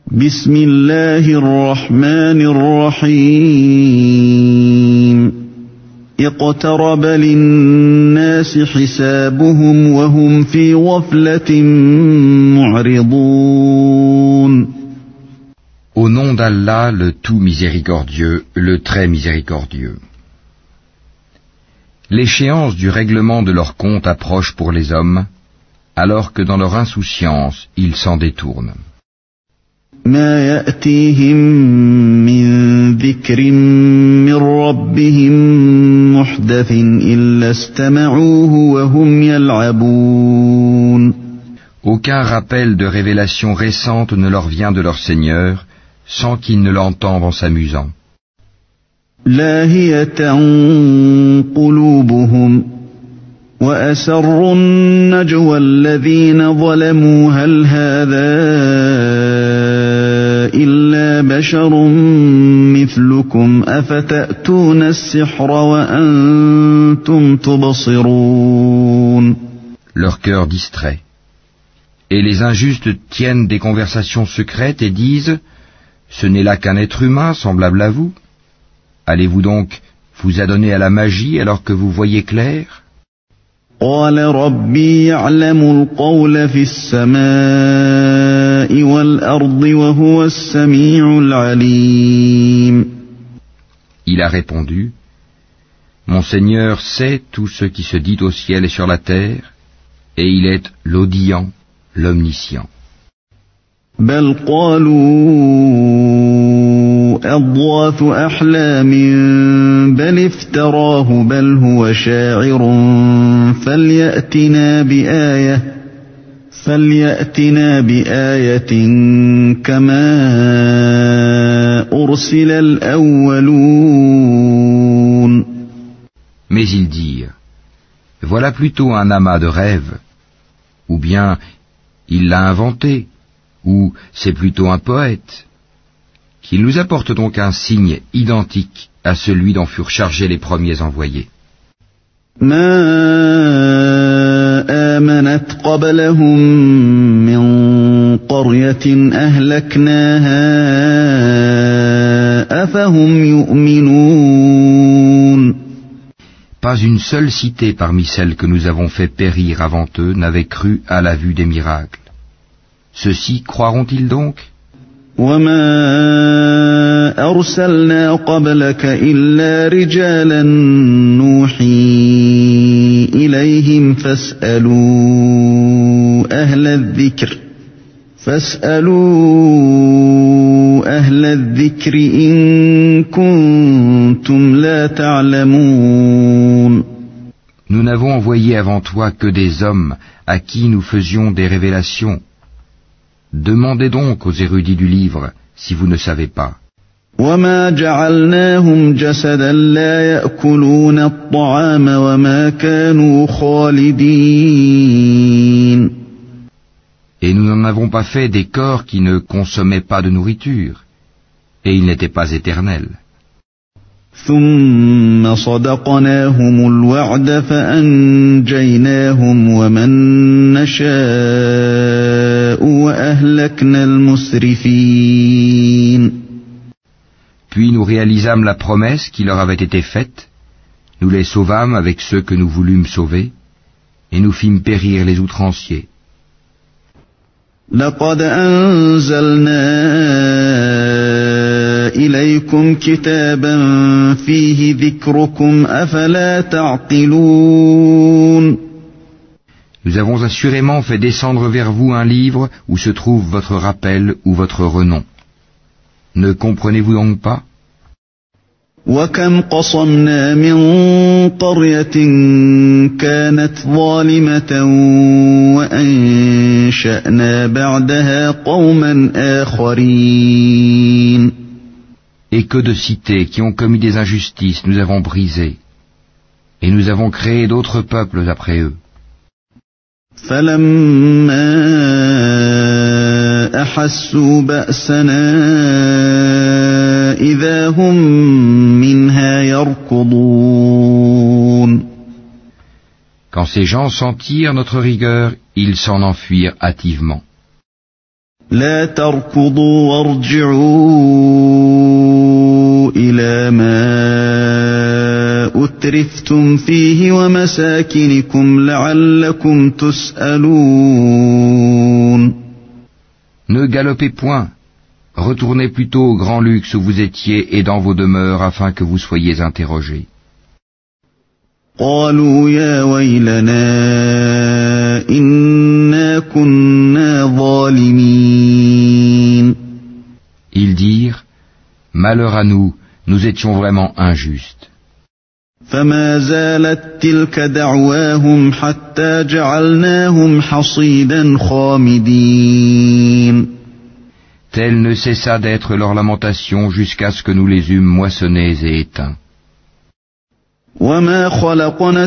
بسم الله الرحمن الرحيم اقترب للناس حسابهم وهم في غفلة معرضون. Au nom d'Allah, le tout miséricordieux, le très miséricordieux. L'échéance du règlement de leur compte approche pour les hommes, alors que dans leur insouciance, ils s'en détournent. ما يأتيهم من ذكر من ربهم محدث إلا استمعوه وهم يلعبون. Aucun rappel de révélation récente ne leur vient de leur Seigneur, sans qu'ils ne l'entendent en s'amusant. لاهية قلوبهم وأسروا النجوى الذين ظلموا هل هذا إلا بشر مثلكم أفتأتون السحر وأنتم تبصرون. Leur cœur distrait. Et les injustes tiennent des conversations secrètes et disent « Ce n'est là qu'un être humain semblable à vous. Allez-vous donc vous adonner à la magie alors que vous voyez clair ?» قال ربي يعلم القول في السماء والأرض وهو السميع العليم. Il a répondu « Mon Seigneur sait tout ce qui se dit au ciel et sur la terre, et il est l'audient, l'omniscient. » بل قالوا أضغاث أحلام بل افتراه بل هو شاعر فليأتنا بآية كما أرسل الأولون. Mais ils dirent « Voilà plutôt un amas de rêves, ou bien il l'a inventé, ou c'est plutôt un poète. Qu'il nous apporte donc un signe identique à celui dont furent chargés les premiers envoyés. ما آمنت قبلهم من قرية أهلكناها أفهم يؤمنون. Pas une seule cité parmi celles que nous avons fait périr avant eux n'avait cru à la vue des miracles. Ceux-ci croiront-ils donc? وما أرسلنا قبلك إلا رجالا نوحي إليهم فاسألوا أهل الذكر إن كنتم لا تعلمون. Nous n'avons envoyé avant toi que des hommes à qui nous faisions des révélations. Demandez donc aux érudits du livre si vous ne savez pas. وما جعلناهم جسدا لا يأكلون الطعام وما كانوا خالدين. Et nous n'en avons pas fait des corps qui ne consommaient pas de nourriture, et ils n'étaient pas éternels. ثم صدقناهم الوعد فأنجيناهم ومن نشاء وأهلكنا المسرفين. Puis nous réalisâmes la promesse qui leur avait été faite, nous les sauvâmes avec ceux que nous voulûmes sauver, et nous fîmes périr les outranciers. لقد أنزلنا إليكم كتابا فيه ذكركم أفلا تعقلون. Nous avons assurément fait descendre vers vous un livre où se trouve votre rappel ou votre renom. Ne comprenez-vous donc pas? وكم قصمنا من قرية كانت ظالمة وأنشأنا بعدها قوما آخرين. Et que de cités qui ont commis des injustices nous avons brisées, et nous avons créé d'autres peuples après eux. فلما أحسوا بأسنا إذا هم منها يركضون. Quand ces gens sentirent notre rigueur, ils s'en enfuirent hâtivement. لا تركضوا وارجعوا إلى ما أترفتم فيه ومساكنكم لعلكم تسألون. Ne galopez point, retournez plutôt au grand luxe où vous étiez et dans vos demeures afin que vous soyez interrogés. قالوا يا ويلنا إنا كنا ظالمين. Ils dirent, malheur à nous, nous étions vraiment injustes. فما زالت تلك دعواهم حتى جعلناهم حصيدا خامدين. Telle ne cessa d'être leur lamentation jusqu'à ce que nous les eûmes moissonnés et éteints. وما خلقنا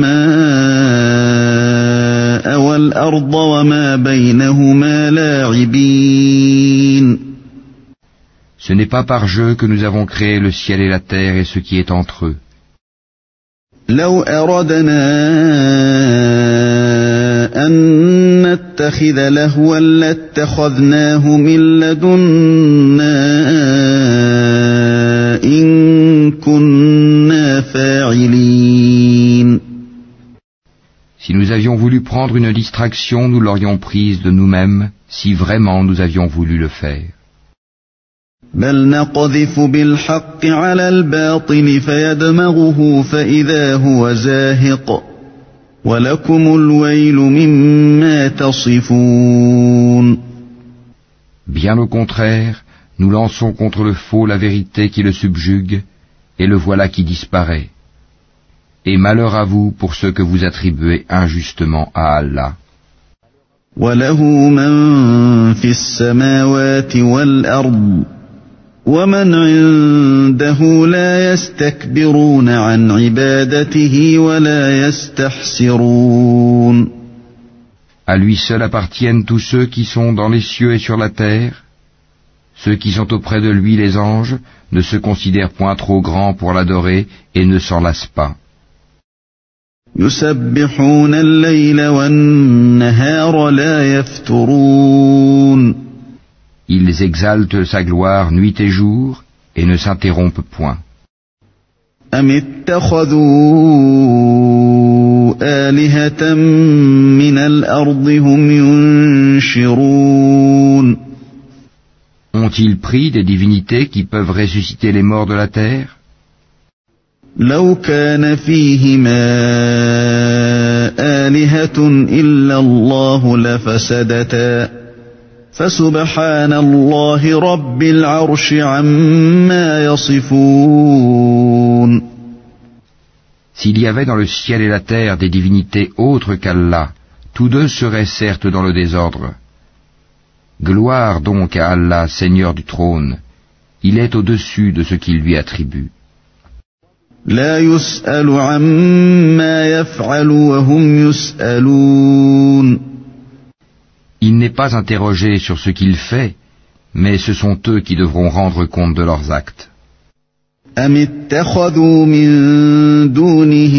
السماء والأرض وما بينهما لاعبين. Ce n'est pas par jeu que nous avons créé le ciel et la terre et ce qui est entre eux. لو أردنا أن نتخذ لهوا لاتخذناه من لدنا إن كنا فاعلين. Si nous avions voulu prendre une distraction, nous l'aurions prise de nous-mêmes, si vraiment nous avions voulu le faire. بل نقذف بالحق على الباطل فيدمغه فإذا هو زاهق ولكم الويل مما تصفون. Bien au contraire, nous lançons contre le faux la vérité qui le subjugue, et le voilà qui disparaît. Et malheur à vous pour ce que vous attribuez injustement à Allah. وله من في السماوات والأرض ومن عنده لا يستكبرون عن عبادته ولا يستحسرون. À lui seul appartiennent tous ceux qui sont dans les cieux et sur la terre. Ceux qui sont auprès de lui, les anges, ne se considèrent point trop grands pour l'adorer et ne s'en lassent pas. يسبحون الليل والنهار لا يفترون. Ils exaltent sa gloire nuit et jour et ne s'interrompent point. أم اتخذوا آلهة من الأرض هم ينشرون. Ont-ils pris des divinités qui peuvent ressusciter les morts de la terre? لو كان فيهما آلهة إلا الله لفسدتا فسبحان الله رب العرش عما يصفون. S'il y avait dans le ciel et la terre des divinités autres qu'Allah, tous deux seraient certes dans le désordre. Gloire donc à Allah, Seigneur du trône, il est au-dessus de ce qu'il lui attribue. لا يسأل عما يفعل وهم يسألون. Il n'est pas interrogé sur ce qu'il fait, mais ce sont eux qui devront rendre compte de leurs actes. أم اتخذوا من دونه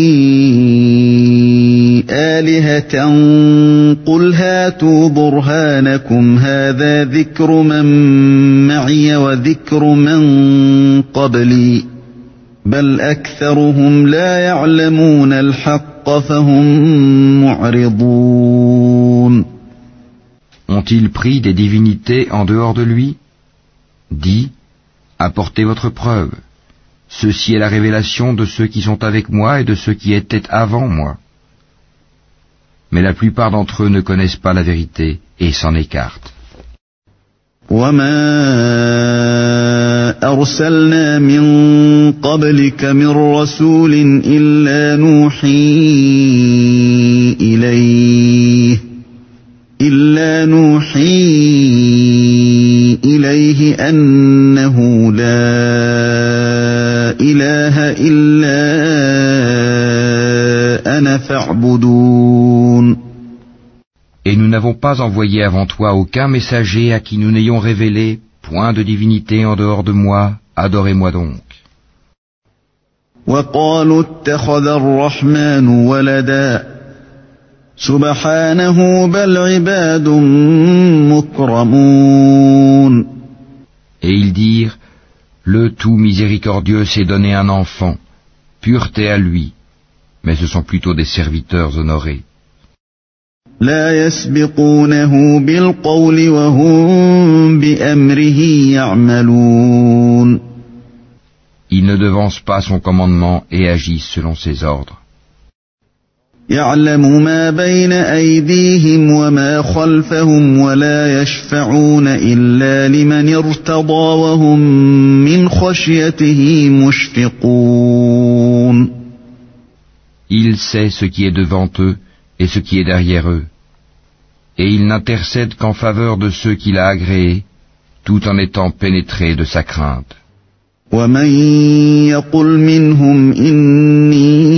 آلهة قل هاتوا برهانكم هذا ذكر من معي وذكر من قبلي بل أكثرهم لا يعلمون الحق فهم معرضون. Ont-ils pris des divinités en dehors de lui? Dis, apportez votre preuve. Ceci est la révélation de ceux qui sont avec moi et de ceux qui étaient avant moi. Mais la plupart d'entre eux ne connaissent pas la vérité et s'en écartent. وما أرسلنا من قبلك من رسول إلا نوحي إليه أنه لا إله إلا أنا فاعبدون. Et nous n'avons pas envoyé avant toi aucun messager à qui nous n'ayons révélé point de divinité en dehors de moi, adorez-moi donc. وقالوا اتخذ الرحمن ولدا سبحانه بل عباد مكرمون. Et ils dirent, le tout miséricordieux s'est donné un enfant, pureté à lui, mais ce sont plutôt des serviteurs honorés. لا يسبقونه بالقول وهم بأمره يعملون. Ils ne devancent pas son commandement et agissent selon ses ordres. يعلم ما بين أيديهم وما خلفهم ولا يشفعون إلا لمن ارتضى وهم من خشيته مشفقون. Il sait ce qui est devant eux et ce qui est derrière eux, et il n'intercède qu'en faveur de ceux qu'il a agréés, tout en étant pénétré de sa crainte. ومن يقل منهم إني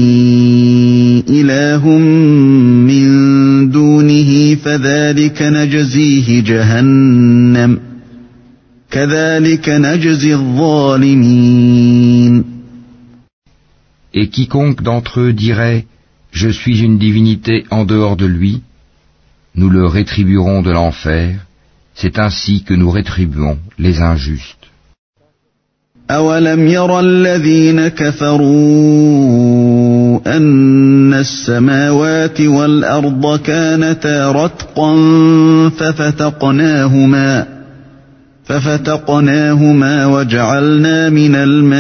إله من دونه فذلك نجزيه جهنم كذلك نجزي الظالمين. Et quiconque d'entre eux dirait « Je suis une divinité en dehors de lui », nous le rétribuerons de l'enfer, c'est ainsi que nous rétribuons les injustes. أولم ير الذين كفروا أن السماوات والأرض كانتا رتقا ففتقناهما وجعلنا من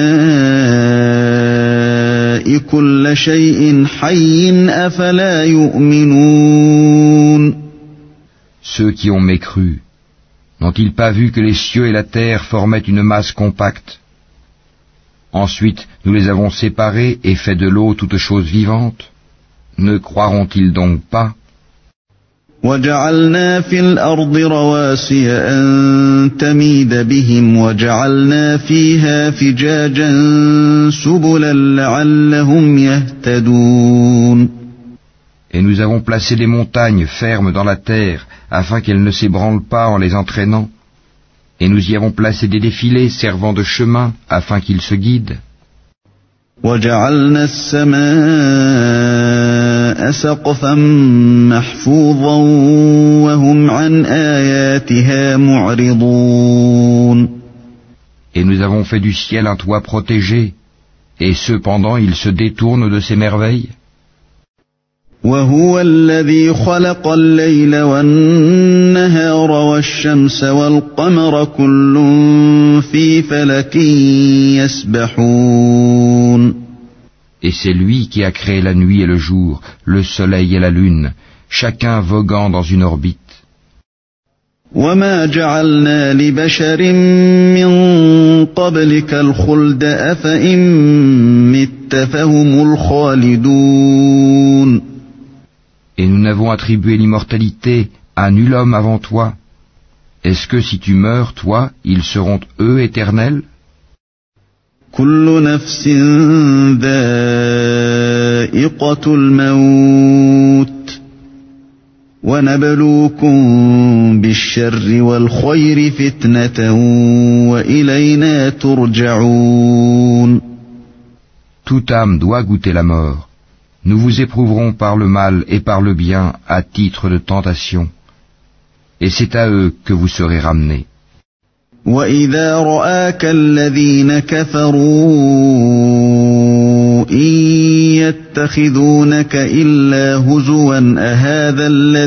الماء كل شيء حي أفلا يؤمنون. Ceux qui ont mécru, n'ont-ils pas vu que les cieux et la terre formaient une masse compacte? Ensuite, nous les avons séparés et fait de l'eau toute chose vivante. Ne croiront-ils donc pas? وَجَعَلْنَا فِي الْأَرْضِ رَوَاسِيَ أَن تَمِيدَ بِهِمْ وَجَعَلْنَا فِيهَا فِجَاجًا سُبُلًا لَعَلَّهُمْ يَهْتَدُونَ. Et nous avons placé des montagnes fermes dans la terre afin qu'elles ne s'ébranlent pas en les entraînant. Et nous y avons placé des défilés servant de chemin afin qu'ils se guident. وَجَعَلْنَا السَّمَاءَ سَقْفًا مَحْفُوظًا وَهُمْ عَنْ آيَاتِهَا مُعْرِضُونَ. Et nous avons fait du ciel un toit protégé, et cependant ils se détournent de ces merveilles. وَهُوَ الَّذِي خَلَقَ اللَّيْلَ وَالنَّهَارَ وَالشَّمْسَ وَالْقَمَرَ كُلٌّ فِي فَلَكٍ يَسْبَحُونَ. Et c'est lui qui a créé la nuit et le jour, le soleil et la lune, chacun voguant dans une orbite. وَمَا جَعَلْنَا لِبَشَرٍ مِّن قَبْلِكَ الْخُلْدَ أَفَإِن مِّتَّ فَهُمُ الْخَالِدُونَ. Et nous n'avons attribué l'immortalité à nul homme avant toi. Est-ce que si tu meurs, toi, ils seront eux éternels? كُلُّ نَفْسٍ ذَائِقَةُ الْمَوْتِ وَنَبْلُوكُم بِالشَّرِّ وَالْخَيْرِ فِتْنَةً وَإِلَيْنَا تُرْجَعُونَ. Toute âme doit goûter la mort. Nous vous éprouverons par le mal et par le bien à titre de tentation. Et c'est à eux que vous serez ramenés. وَإِذَا رَآكَ الَّذِينَ كَفَرُوا إِن يَتَّخِذُونَكَ إِلَّا هُزُوًا أَهَذَا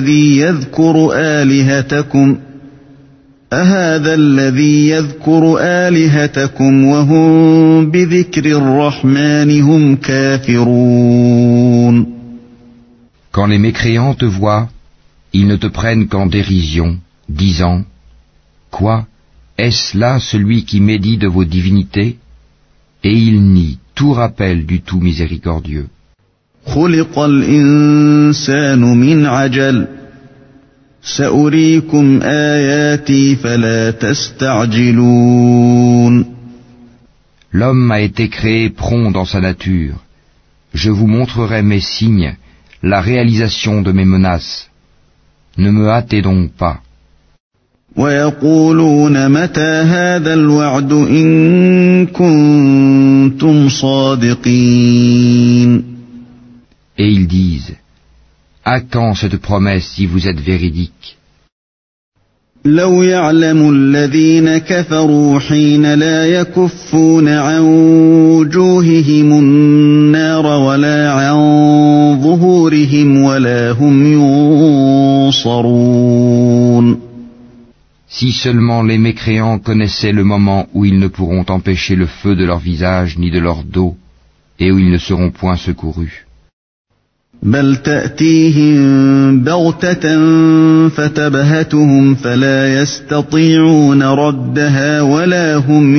الَّذِي يَذْكُرُ آلِهَتَكُمْ وَهُمْ بِذِكْرِ الرَّحْمَنِ هُمْ كَافِرُونَ. Quand les mécréants te voient, ils ne te prennent qu'en dérision, disant « Quoi? Est-ce là celui qui médit de vos divinités ?» Et ils nient tout rappel du tout miséricordieux. خُلِقَ الْإِنسَانُ مِنْ عَجَلٍ سَأُرِيكُمْ آيَاتِي فَلَا تَسْتَعْجِلُونَ. L'homme a été créé prompt dans sa nature. Je vous montrerai mes signes, la réalisation de mes menaces. Ne me hâtez donc pas. وَيَقُولُونَ مَتَى هَذَا الْوَعْدُ إِن كُنتُمْ صَادِقِينَ. Et ils disent, À quand cette promesse si vous êtes véridique? لو يعلم الذين كفروا حين لا يكفون عن وجوههم النار ولا عن ظهورهم ولا هم ينصرون. Si seulement les mécréants connaissaient le moment où ils ne pourront empêcher le feu de leur visage ni de leur dos, et où ils ne seront point secourus. بل تأتيهم بغتة فتبهتهم فلا يستطيعون ردها ولا هم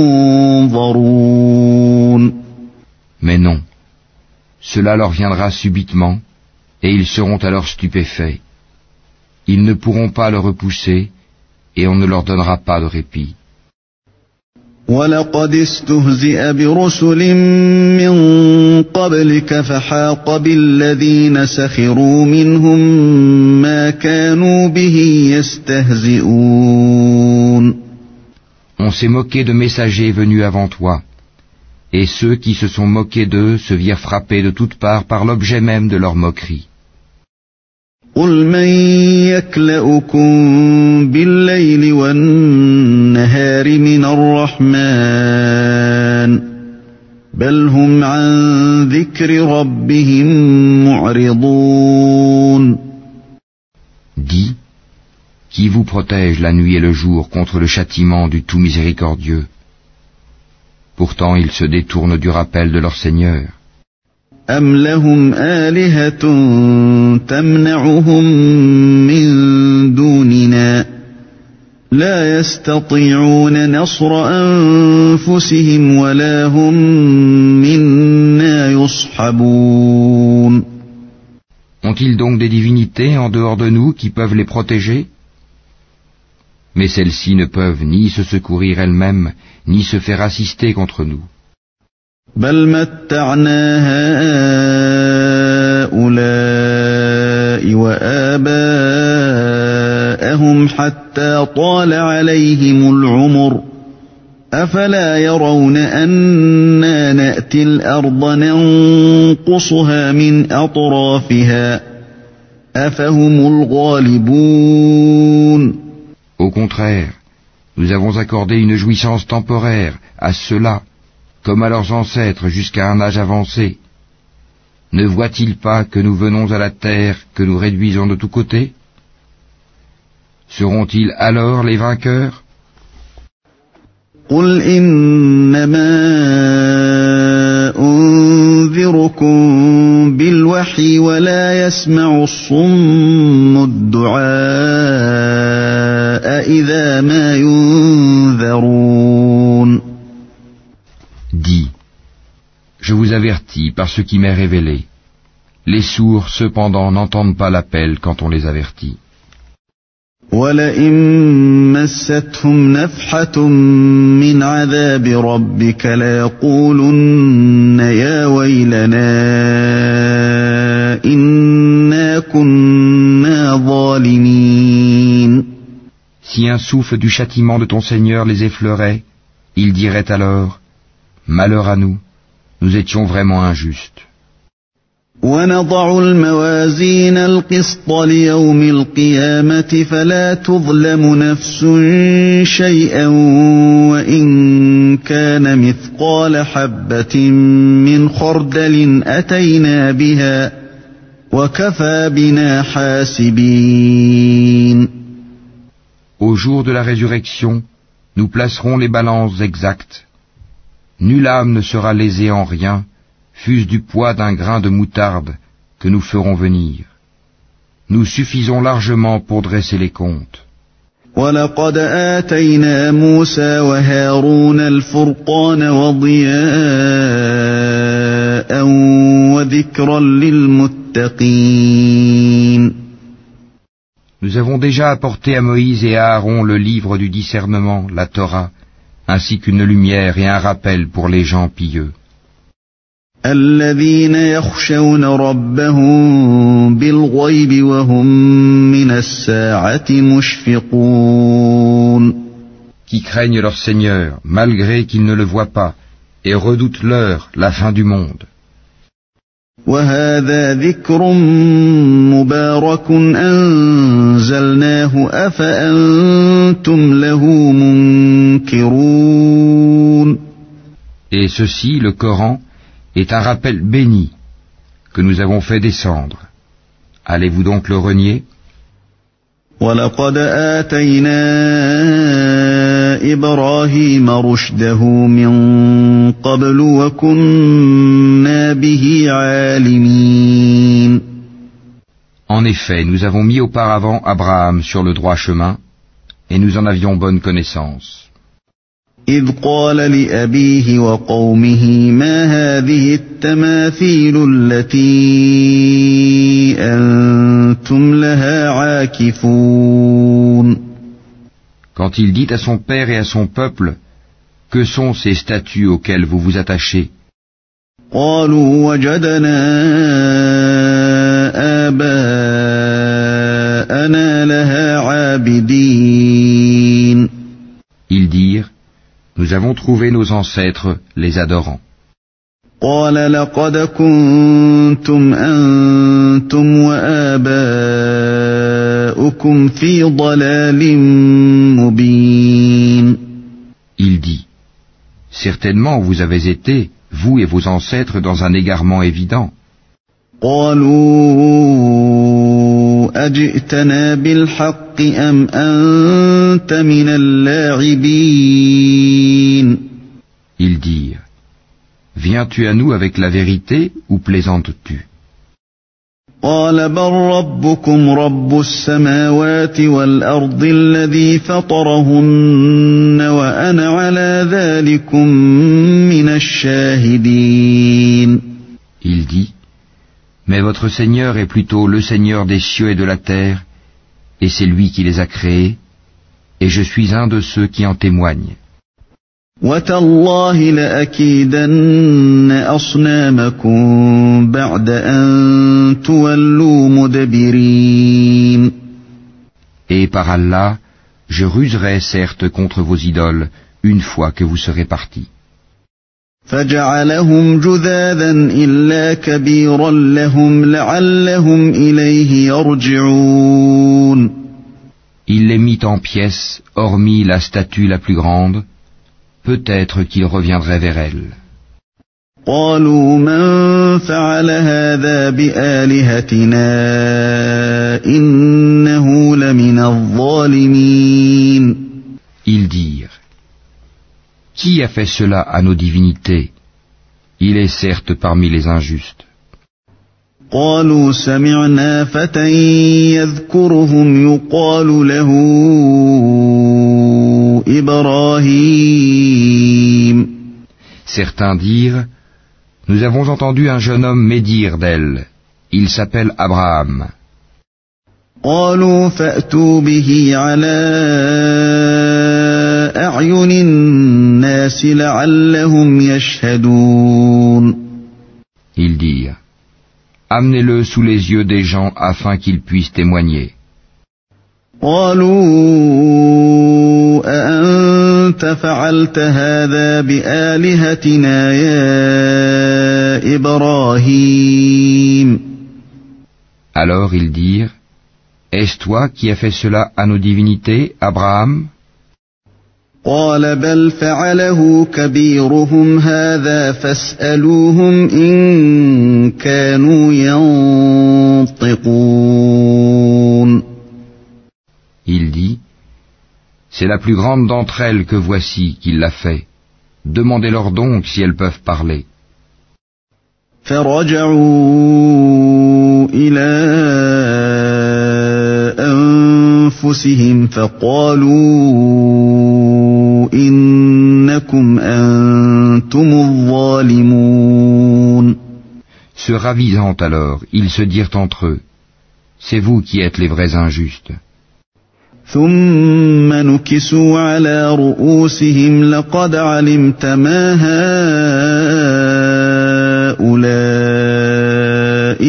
ينظرون. Mais non, cela leur viendra subitement, et ils seront alors stupéfaits. Ils ne pourront pas le repousser, et on ne leur donnera pas de répit. وَلَقَدِ اسْتُهْزِئَ بِرُسُلٍ مِّن قَبْلِكَ فَحَاقَ بِالَّذِينَ سَخِرُوا مِنْهُم مَّا كَانُوا بِهِ يَسْتَهْزِئُونَ. On s'est moqué de messagers venus avant toi, et ceux qui se sont moqués d'eux se virent frappés de toutes parts par l'objet même de leur moquerie. قُلْ مَن يَكْلَؤُكُم بِاللَّيْلِ وَالنَّهَارِ مِنَ الرَّحْمَٰنِ بَلْ هُمْ عَن ذِكْرِ رَبِّهِم مُّعْرِضُونَ. Dis, qui vous protège la nuit et le jour contre le châtiment du tout miséricordieux? Pourtant ils se détournent du rappel de leur Seigneur. أَمْ لَهُمْ آلِهَةٌ تَمْنَعُهُم مِّن دُونِنَا لَا يَسْتَطِيعُونَ نَصْرَ أَنفُسِهِمْ وَلَا هُم مِّنَّا يُصْحَبُونَ. Ont-ils donc des divinités en dehors de nous qui peuvent les protéger? Mais celles-ci ne peuvent ni se secourir elles-mêmes, ni se faire assister contre nous. بَلْ مَتَّعْنَا هَٰؤُلَاءِ وَآبَاءَهُمْ حَتَّىٰ طَالَ عَلَيْهِمُ الْعُمُرُ أَفَلَا يَرَوْنَ أَنَّا نَأْتِي الْأَرْضَ نَنقُصُهَا مِنْ أَطْرَافِهَا أَفَهُمُ الْغَالِبُونَ. Au contraire, nous avons accordé une jouissance temporaire à ceux-là, comme à leurs ancêtres jusqu'à un âge avancé. Ne voient-ils pas que nous venons à la terre, que nous réduisons de tous côtés? Seront-ils alors les vainqueurs? قُلْ إِنَّمَا أُنذِرُكُم بِالْوَحْيِ وَلَا يَسْمَعُ الصُّمُّ الدُّعَاءَ إِذَا مَا يُنذَرُونَ. Dis, je vous avertis par ce qui m'est révélé. Les sourds, cependant, n'entendent pas l'appel quand on les avertit. وَلَئِن مَّسَّتْهُمْ نَفْحَةٌ مِّنْ عَذَابِ رَبِّكَ لَيَقُولُنَّ يَا وَيْلَنَا إِنَّا كُنَّا ظَالِمِينَ. Si un souffle du châtiment de ton Seigneur les effleurait, ils diraient alors, malheur à nous, nous étions vraiment injustes. وَنَضَعُ الْمَوَازِينَ الْقِسْطَ لِيَوْمِ الْقِيَامَةِ فَلَا تُظْلَمُ نَفْسٌ شَيْئًا وَإِن كَانَ مِثْقَالَ حَبَّةٍ مِّنْ خَرْدَلٍ أَتَيْنَا بِهَا وَكَفَى بِنَا حَاسِبِينَ. Au jour de la résurrection, nous placerons les balances exactes. Nulle âme ne sera lésée en rien, fût-ce du poids d'un grain de moutarde que nous ferons venir. Nous suffisons largement pour dresser les comptes. وَلَقَدْ آتَيْنَا مُوسَى وَهَارُونَ الْفُرْقَانَ وَضِيَاءً وَذِكْرًا لِلْمُتَّقِينَ. Nous avons déjà apporté à Moïse et à Aaron le livre du discernement, la Torah, ainsi qu'une lumière et un rappel pour les gens pieux. الَّذِينَ يَخْشَوْنَ رَبَّهُم بِالْغَيْبِ وَهُم مِّنَ السَّاعَةِ مُشْفِقُونَ. Qui craignent leur Seigneur, malgré qu'ils ne le voient pas, et redoutent l'heure, la fin du monde. وهذا ذكر مبارك أنزلناه أفأنتم له منكرون. Et ceci, le Coran, est un rappel béni que nous avons fait descendre. Allez-vous donc le renier? وَلَقَدْ آتَيْنَا إِبْرَاهِيمَ رُشْدَهُ مِنْ قَبْلُ وَكُنَّا بِهِ عَالِمِينَ. En effet, nous avons mis auparavant Abraham sur le droit chemin, et nous en avions bonne connaissance. إِذْ قَالَ لِأَبِيهِ وَقَوْمِهِ مَا هَذِهِ التَّمَاثِيلُ الَّتِي أَنْتُمْ لَهَا عَاكِفُونَ. Quand il dit à son père et à son peuple, que sont ces statues auxquelles vous vous attachez? قَالُوا وَجَدْنَا آبَاءَنَا لَهَا عَابِدِينَ. Ils dirent, nous avons trouvé nos ancêtres les adorant. قَالَ لَقَدْ كُنْتُمْ أَنْتُمْ وَآبَاؤُكُمْ فِي ضَلَالٍ مُبِينٍ. Il dit, certainement vous avez été, vous et vos ancêtres, dans un égarement évident. قَالُوا أَجِئْتَنَا بِالْحَقِّ أَمْ أَنْتَ مِنَ اللاعبين. Ils dirent, viens-tu à nous avec la vérité ou plaisantes-tu? قَالَ بَلْ رَبُّكُمْ رَبُّ السَّمَاوَاتِ وَالْأَرْضِ الَّذِي فَطَرَهُنَّ وَأَنَا عَلَى ذَلِكُمْ مِنَ الشَّاهِدِينَ. Il dit, mais votre Seigneur est plutôt le Seigneur des cieux et de la terre, et c'est lui qui les a créés, et je suis un de ceux qui en témoignent. وَتَاللَّهِ لَأَكِيدَنَّ أَصْنَامَكُمْ بَعْدَ أَن تُوَلُّوا مُدْبِرِينَ. Et par Allah, je ruserai certes contre vos idoles, une fois que vous serez partis. فَجَعَلَهُمْ جُذَاذًا إِلَّا كَبِيرًا لَهُمْ لَعَلَّهُمْ إِلَيْهِ يَرْجِعُونَ. Il les mit en pièces, hormis la statue la plus grande, peut-être qu'ils reviendraient vers elle. قالوا من فعل هذا بآلهتنا إنه لمن الظالمين. Ils dirent, qui a fait cela à nos divinités? Il est certes parmi les injustes. قالوا سمعنا فتى يذكرهم يقال له إبراهيم. Certains dirent, nous avons entendu un jeune homme médire d'elle. Il s'appelle Abraham. قالوا فأتوا به على أعين الناس لعلهم يشهدون. Ils dirent, amenez-le sous les yeux des gens afin qu'ils puissent témoigner. قالوا أأنت فعلت هذا بآلهتنا يا إبراهيم. Alors ils dirent, est-ce toi qui as fait cela à nos divinités, Abraham? قال بل فعله كبيرهم هذا فاسألوهم إن كانوا ينطقون. Il dit, c'est la plus grande d'entre elles que voici qui l'a fait. Demandez-leur donc si elles peuvent parler. فرجعوا إلى أنفسهم فقالوا إنكم أنتم الظالمون. Se ravisant alors, ils se dirent entre eux, c'est vous qui êtes les vrais injustes. ثم نكسوا على رؤوسهم لقد علمت ما هؤلاء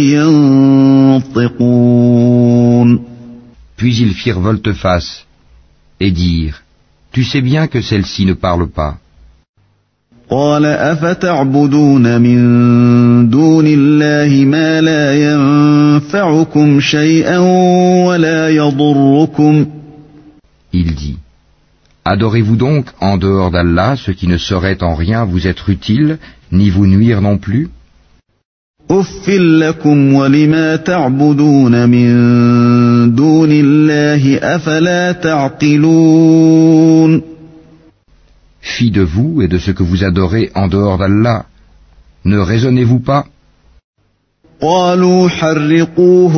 ينطقون. Puis ils firent volte-face et dirent, tu sais bien que celle-ci ne parle pas. قال أفتعبدون من دون الله ما لا ينفعكم شيئا ولا يضركم. Il dit, adorez-vous donc en dehors d'Allah ce qui ne saurait en rien vous être utile, ni vous nuire non plus? أف لكم ولما تعبدون من دون الله أفلا تعقلون. Fi de vous et de ce que vous adorez en dehors d'Allah, ne raisonnez-vous pas? قالوا حرقوه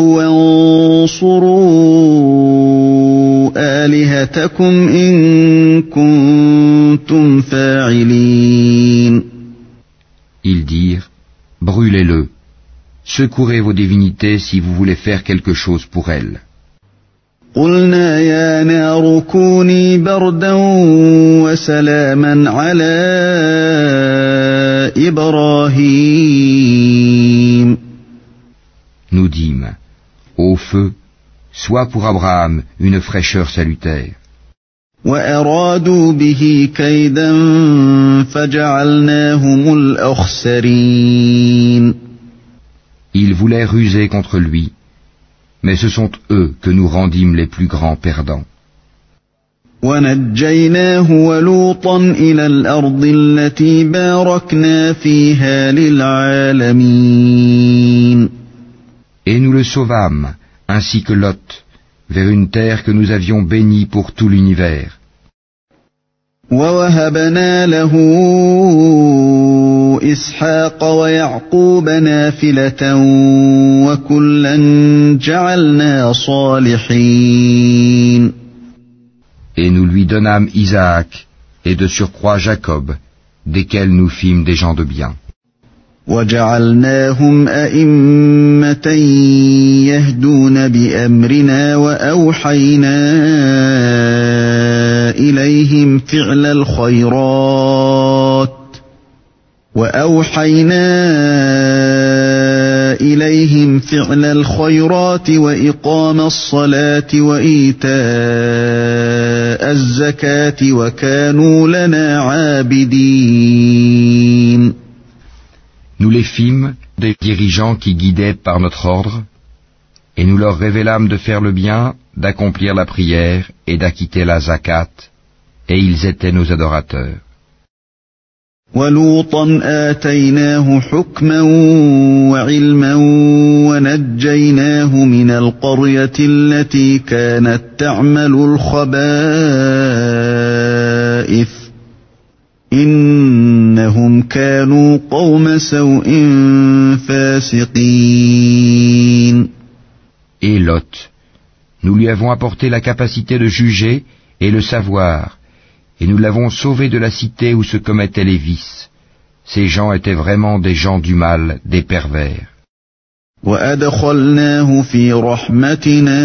وانصروا آلهتكم إن كنتم فاعلين. Ils dirent, brûlez-le, secourez vos divinités si vous voulez faire quelque chose pour elles. قلنا يا نار كوني بردا وسلاما على إبراهيم. Nous dîmes, ô feu, sois pour Abraham une fraîcheur salutaire. وأرادوا به كيدا فجعلناهم الأخسرين. Ils voulaient ruser contre lui, mais ce sont eux que nous rendîmes les plus grands perdants. ونجيناه ولوطا إلى الأرض التي باركنا فيها للعالمين. Et nous le sauvâmes, ainsi que Lot, vers une terre que nous avions bénie pour tout l'univers. ووهبنا له إسحاق ويعقوب نافلة وكلا جعلنا صالحين. Et nous lui donnâmes Isaac, et de surcroît Jacob, desquels nous fîmes des gens de bien. وجعلناهم أئمة يهدون بأمرنا وأوحينا إليهم فعل الخيرات وإقام الصلاة وإيتاء الزكاة وكانوا لنا عابدين. Nous les fîmes des dirigeants qui guidaient par notre ordre, et nous leur révélâmes de faire le bien, d'accomplir la prière et d'acquitter la zakat, et ils étaient nos adorateurs. وَلُوطًا آتَيْنَاهُ حُكْمًا وَعِلْمًا وَنَجَّيْنَاهُ مِنَ الْقَرْيَةِ الَّتِي كَانَتْ تَعْمَلُ الْخَبَائِثَ إِنَّهُمْ كَانُوا قَوْمَ سَوْءٍ فَاسِقِينَ. Et Lot, nous lui avons apporté la capacité de juger et le savoir, et nous l'avons sauvé de la cité où se commettaient les vices. Ces gens étaient vraiment des gens du mal, des pervers. وَأَدْخَلْنَاهُ فِي رَحْمَتِنَا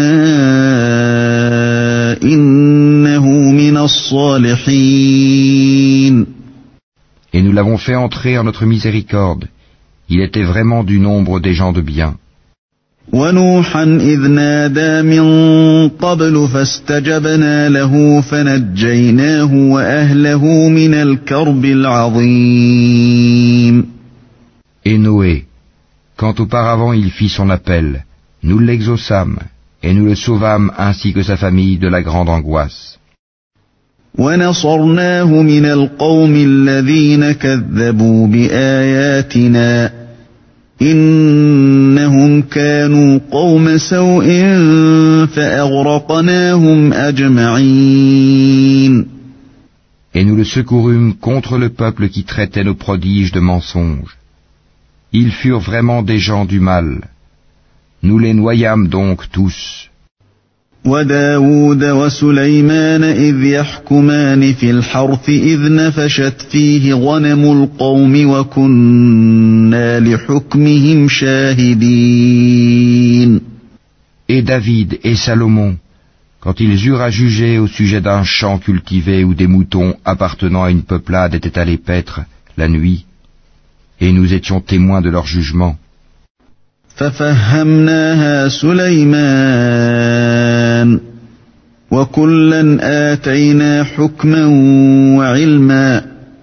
إِنَّهُ مِنَ الصَّالِحِينَ. Et nous l'avons fait entrer en notre miséricorde. Il était vraiment du nombre des gens de bien. وَنُوحًا إِذْ نَادَى مِن قَبْلُ فَاسْتَجَبْنَا لَهُ فَنَجَّيْنَاهُ وَأَهْلَهُ مِنَ الْكَرْبِ الْعَظِيمِ. Et Noé, quand auparavant il fit son appel, nous l'exaucâmes, et nous le sauvâmes ainsi que sa famille de la grande angoisse. وَنَصَرْنَاهُ مِنَ الْقَوْمِ الَّذِينَ كَذَّبُوا بِآيَاتِنَا إِنَّهُمْ كَانُوا قَوْمَ سَوْءٍ فَأَغْرَقْنَاهُمْ أَجْمَعِينَ. Et nous le secourûmes contre le peuple qui traitait nos prodiges de mensonges. Ils furent vraiment des gens du mal. Nous les noyâmes donc tous. وَدَاوُودَ وَسُلَيْمَانَ إِذْ يَحْكُمَانِ فِي الْحَرْثِ إِذْ نَفَشَتْ فِيهِ غَنَمُ الْقَوْمِ وَكُنَّا لِحُكْمِهِمْ شَاهِدِينَ. Et David et Salomon, quand ils eurent à juger au sujet d'un champ cultivé où des moutons appartenant à une peuplade étaient allés paître la nuit, et nous étions témoins de leur jugement. فَفَهَّمْنَاهَا سُلَيْمَانَ وَكُلًّا آتَيْنَا حُكْمًا وَعِلْمًا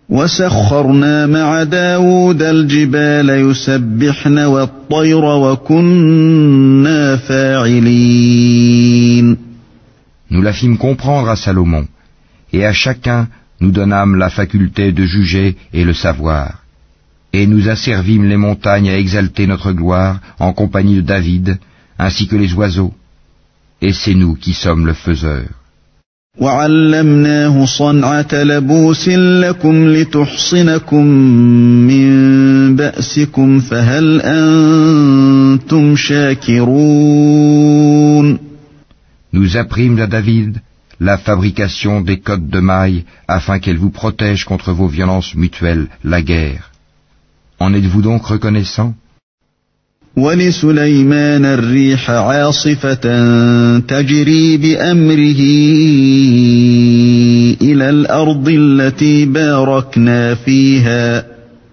وسخرنا مع داود الجبال يسبحن والطير وكنا فاعلين. Nous la fîmes comprendre à Salomon, et à chacun nous donnâmes la faculté de juger et le savoir. Et nous asservîmes les montagnes à exalter notre gloire en compagnie de David, ainsi que les oiseaux. Et c'est nous qui sommes le faiseur. وعلمناه صنعة لبوس لكم لتحصنكم من بأسكم فهل أنتم شاكرون. Nous apprîmes à David la fabrication des cottes de mailles afin qu'elles vous protègent contre vos violences mutuelles, la guerre. En êtes-vous donc reconnaissants? ولسليمان الريح عاصفة تجري بأمره إلى الأرض التي باركنا فيها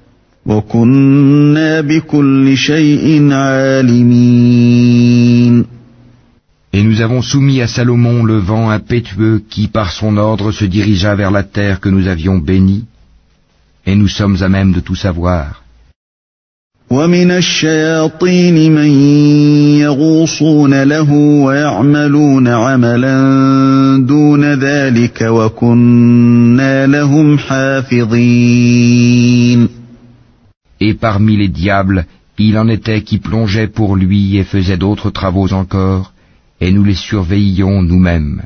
وكنا بكل شيء عالمين. Et nous avons soumis à Salomon le vent impétueux qui, par son ordre, se dirigea vers la terre que nous avions bénie, et nous sommes à même de tout savoir. ومن الشياطين من يغوصون له ويعملون عملا دون ذلك وكنا لهم حافظين. Et parmi les diables, il en était qui plongeaient pour lui et faisaient d'autres travaux encore, et nous les surveillions nous-mêmes.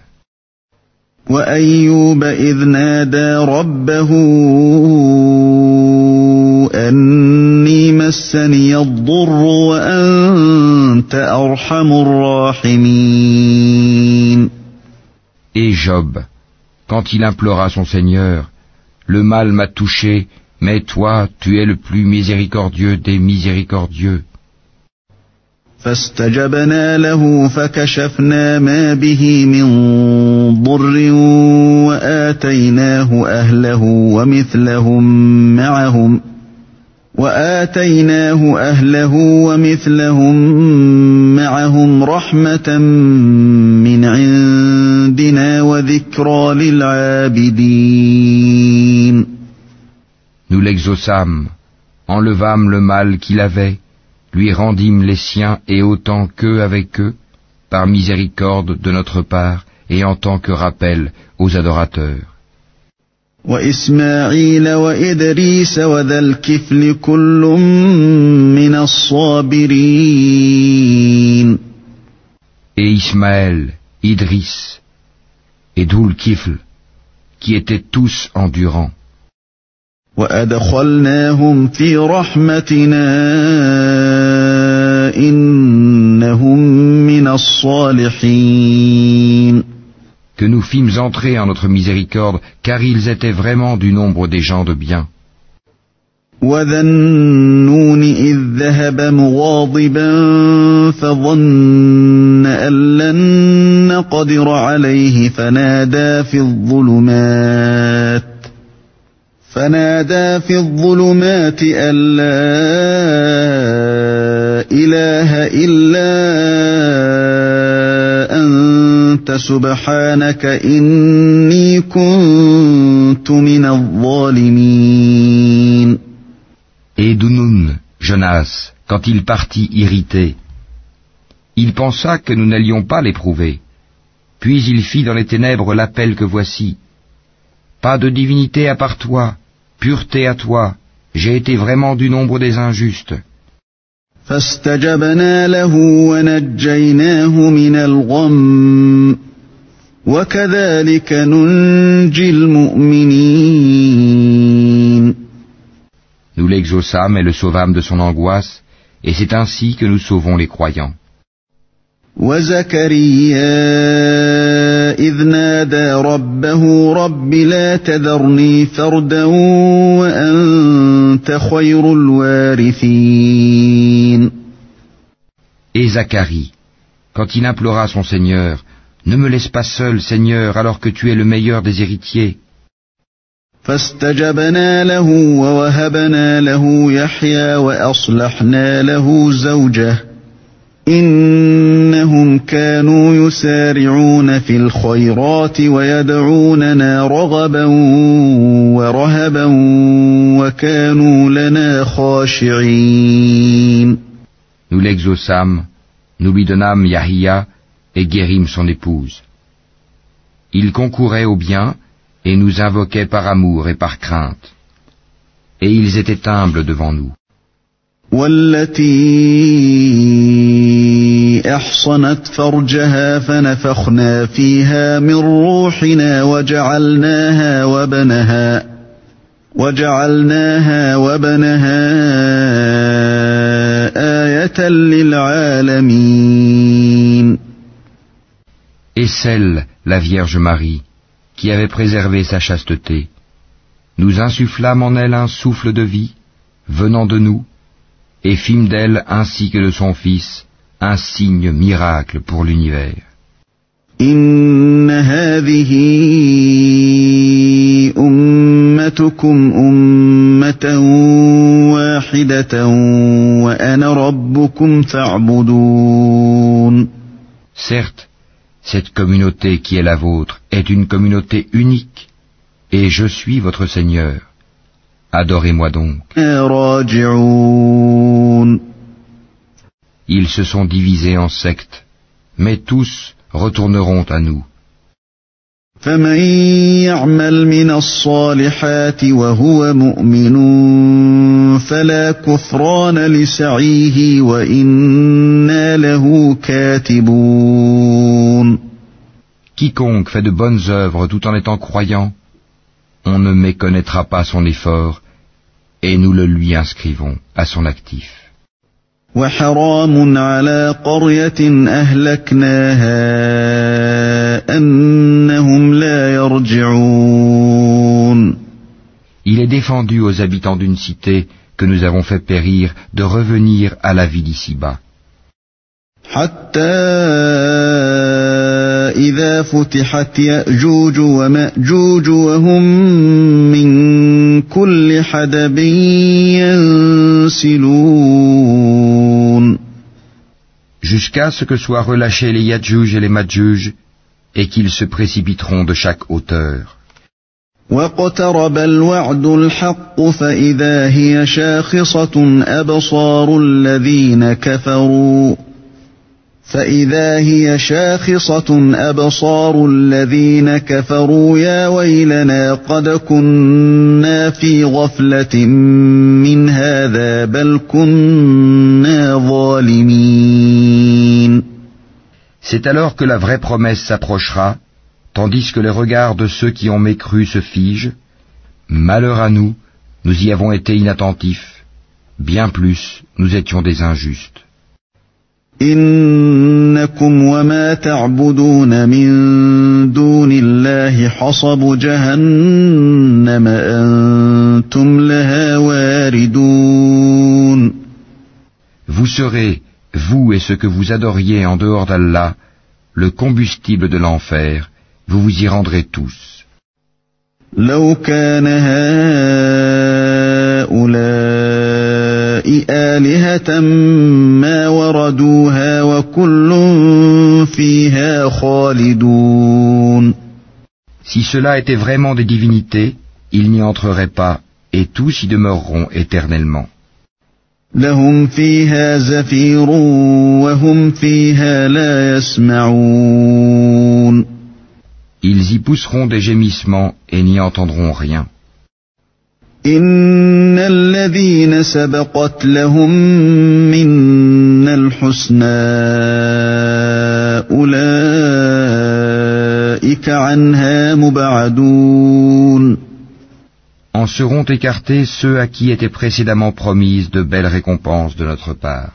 وأيوب إذ نادى ربه أني مسني الضر وأنت أرحم الراحمين. Et Job, quand il implora son Seigneur, le mal m'a touché, mais toi, tu es le plus miséricordieux des miséricordieux. فاستجبنا له فكشفنا ما به من ضر وآتيناه أهله ومثلهم معهم رحمة من عندنا وذكرى للعابدين. Nous l'exaucâmes, enlevâmes le mal qu'il avait, lui rendîmes les siens et autant qu'eux avec eux, par miséricorde de notre part et en tant que rappel aux adorateurs. وإسماعيل وإدريس وذا الكفل كل من الصابرين. Et Ismaël, Idris et Dhul-Kifl, qui étaient tous endurants. وأدخلناهم في رحمتنا إنهم من الصالحين. Que nous fîmes entrer en notre miséricorde, car ils étaient vraiment du nombre des gens de bien. وذا النون إذ ذهب مغاضبا فظن أن لن نقدر عليه فنادى في الظلمات أن لا إله إلا أنت سبحانك إني كنت من الظالمين. Et Dunoun, Jonas, quand il partit irrité, il pensa que nous n'allions pas l'éprouver. Puis il fit dans les ténèbres l'appel que voici. Pas de divinité à part toi, pureté à toi, j'ai été vraiment du nombre des injustes. فاستجبنا له ونجيناه من الغم وكذلك ننجي المؤمنين. Nous l'exaucâmes et le sauvâmes de son angoisse, et c'est ainsi que nous sauvons les croyants. وزكريا إذ نادى ربه رب لا تذرني فردا وأنت خير الوارثين. Et Zacharie, quand il implora son Seigneur, ne me laisse pas seul, Seigneur, alors que tu es le meilleur des héritiers. فاستجبنا له ووهبنا له يحيى وأصلحنا له زوجه إنهم كانوا يسارعون في الخيرات ويدعوننا رغبا ورهبا وكانوا لنا خاشعين. Nous l'exaucâmes, nous lui donnâmes Yahia et guérîmes son épouse. Il concourait au bien et nous invoquait par amour et par crainte. Et ils étaient humbles devant nous. والتي أحصنت فرجها فنفخنا فيها من روحنا وجعلناها وبنها آية للعالمين. Et celle, la Vierge Marie, qui avait préservé sa chasteté, nous insufflâmes en elle un souffle de vie, venant de nous, et fîmes d'elle ainsi que de son Fils un signe miracle pour l'univers. إن هذه أمتكم أمة واحدة وأنا ربكم فاعبدون. Certes, cette communauté qui est la vôtre est une communauté unique, et je suis votre Seigneur. Adorez-moi donc. راجعون. Ils se sont divisés en sectes, mais tous retourneront à nous. فمن يعمل من الصالحات وهو مؤمن فلا كفران لسعيه وإنا له كاتبون. Quiconque fait de bonnes œuvres tout en étant croyant, on ne méconnaîtra pas son effort, et nous le lui inscrivons à son actif. وحرام على قرية أهلكناها أنهم لا يرجعون. Il est défendu aux habitants d'une cité que nous avons fait périr de revenir à la vie d'ici-bas. حتى إذا فتحت يأجوج ومأجوج وهم من كل حدب ينسلون. Jusqu'à ce que soient relâchés les Yadjouj et les Madjouj, et qu'ils se précipiteront de chaque hauteur. واقترب الوعد الحق فإذا هي شاخصة أبصار الذين كفروا يا ويلنا قد كنا في غفلة من هذا بل كنا ظالمين. C'est alors que la vraie promesse s'approchera, tandis que les regards de ceux qui ont mécru se figent. Malheur à nous, nous y avons été inattentifs. Bien plus, nous étions des injustes. إنكم وما تعبدون من دون الله حصب جهنم أنتم لها واردون. Vous serez, vous et ceux que vous adoriez en dehors d'Allah, le combustible de l'enfer, vous vous y rendrez tous. لو كان هؤلاء آلهة ما وردوها وكل فيها خالدون. Si cela était vraiment des divinités, ils n'y entreraient pas, et tous y demeureront éternellement. لهم فيها زفير وهم فيها لا يسمعون. Ils y pousseront des gémissements et n'y entendront rien. إن الذين سبقت لهم منا الحسنى أولئك عنها مبعدون. En seront écartés ceux à qui étaient précédemment promises de belles récompenses de notre part.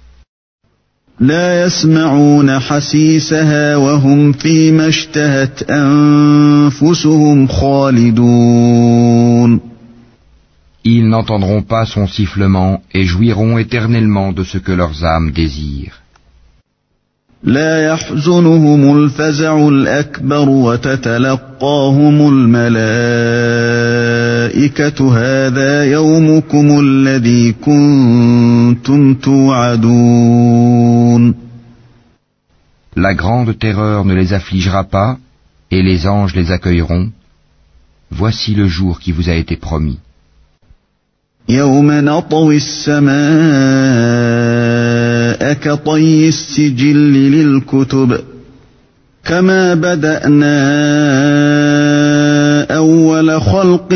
لا يسمعون حسيسها وهم فيما اشتهت أنفسهم خالدون. Ils n'entendront pas son sifflement et jouiront éternellement de ce que leurs âmes désirent. لا يحزنهم الفزع الأكبر وتتلقاهم الملائكة هذا يومكم الذي كنتم توعدون. La grande terreur ne les affligera pas, et les anges les accueilleront. Voici le jour qui vous a été promis. يوم نطوي السماء كطي السجل للكتب كما بدأنا أول خلق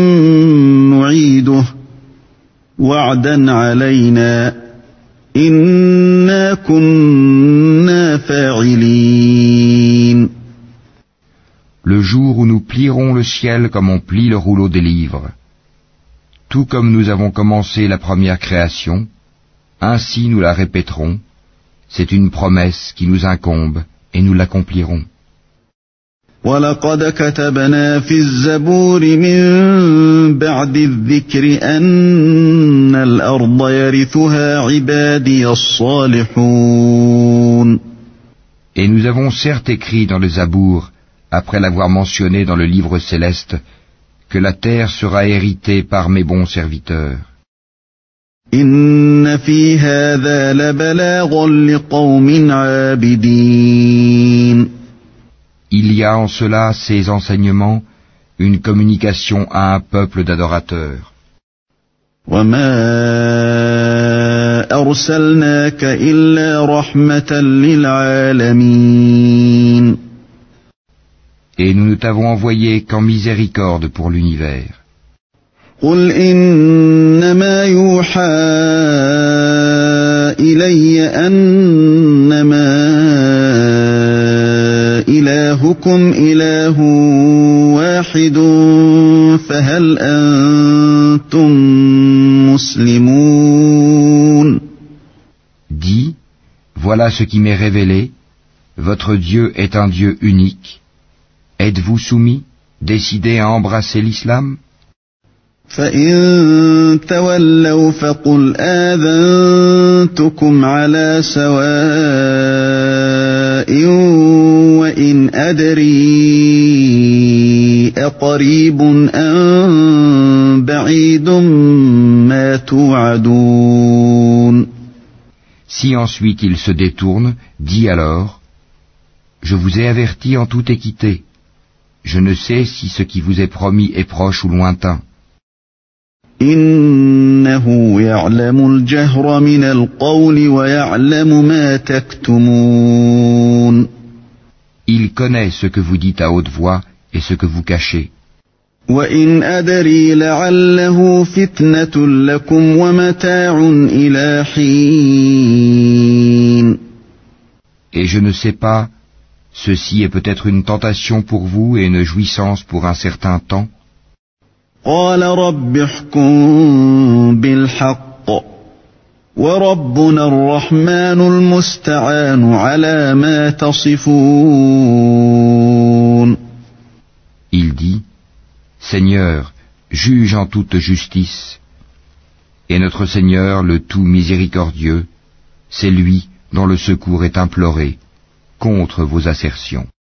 نعيده وعدا علينا إنا كنا فاعلين. Le jour où nous plierons le ciel comme on plie le rouleau des livres. Tout comme nous avons commencé la première création, ainsi nous la répéterons, c'est une promesse qui nous incombe et nous l'accomplirons. وَلَقَدْ كَتَبْنَا فِي الزَّبُورِ مِن بَعْدِ الذِّكْرِ أَنَّ الْأَرْضَ يَرِثُهَا عِبَادِيَ الصَّالِحُونَ. Et nous avons certes écrit dans le Zabour, après l'avoir mentionné dans le livre céleste, que la terre sera héritée par mes bons serviteurs. إِنَّ فِي هَذَا لَبَلَاغًا لِقَوْمٍ عَابِدِينَ. Il y a en cela, ces enseignements, une communication à un peuple d'adorateurs. وَمَا أَرْسَلْنَاكَ إِلَّا رَحْمَةً لِلْعَالَمِينَ. Et nous ne t'avons envoyé qu'en miséricorde pour l'univers. قُلْ إِنَّمَا يُوحَى إِلَيَّ أَنَّمَا إِلَٰهُكُمْ إِلَٰهٌ وَاحِدٌ فَهَلْ أَنْتُمْ مُسْلِمُونَ. Dis, voilà ce qui m'est révélé, votre Dieu est un Dieu unique. Êtes-vous soumis, décidés à embrasser l'islam? فَإِن تَوَلَّوْا فَقُلْ آذَنْتُكُمْ عَلَى سَوَاءٍ وَإِنْ أَدْرِي أَقَرِيبٌ أَمْ بَعِيدٌ مَا تُوعَدُونَ. Si ensuite ils se détournent, dis alors, je vous ai averti en toute équité. Je ne sais si ce qui vous est promis est proche ou lointain. إِنَّهُ يَعْلَمُ الْجَهْرَ مِنَ الْقَوْلِ وَيَعْلَمُ مَا تَكْتُمُونَ. Il connaît ce que vous dites à haute voix et ce que vous cachez. وَإِنْ أَدْرِي لَعَلَّهُ فِتْنَةٌ لَكُمْ وَمَتَاعٌ إِلَى حِينٍ. Et je ne sais pas, ceci est peut-être une tentation pour vous et une jouissance pour un certain temps. قَالَ رَبِّ احْكُم بِالْحَقِّ وَرَبُّنَا الرَّحْمَنُ الْمُسْتَعَانُ عَلَى مَا تَصِفُونَ. Il dit, Seigneur, juge en toute justice. Et notre Seigneur, le tout miséricordieux, c'est lui dont le secours est imploré contre vos assertions.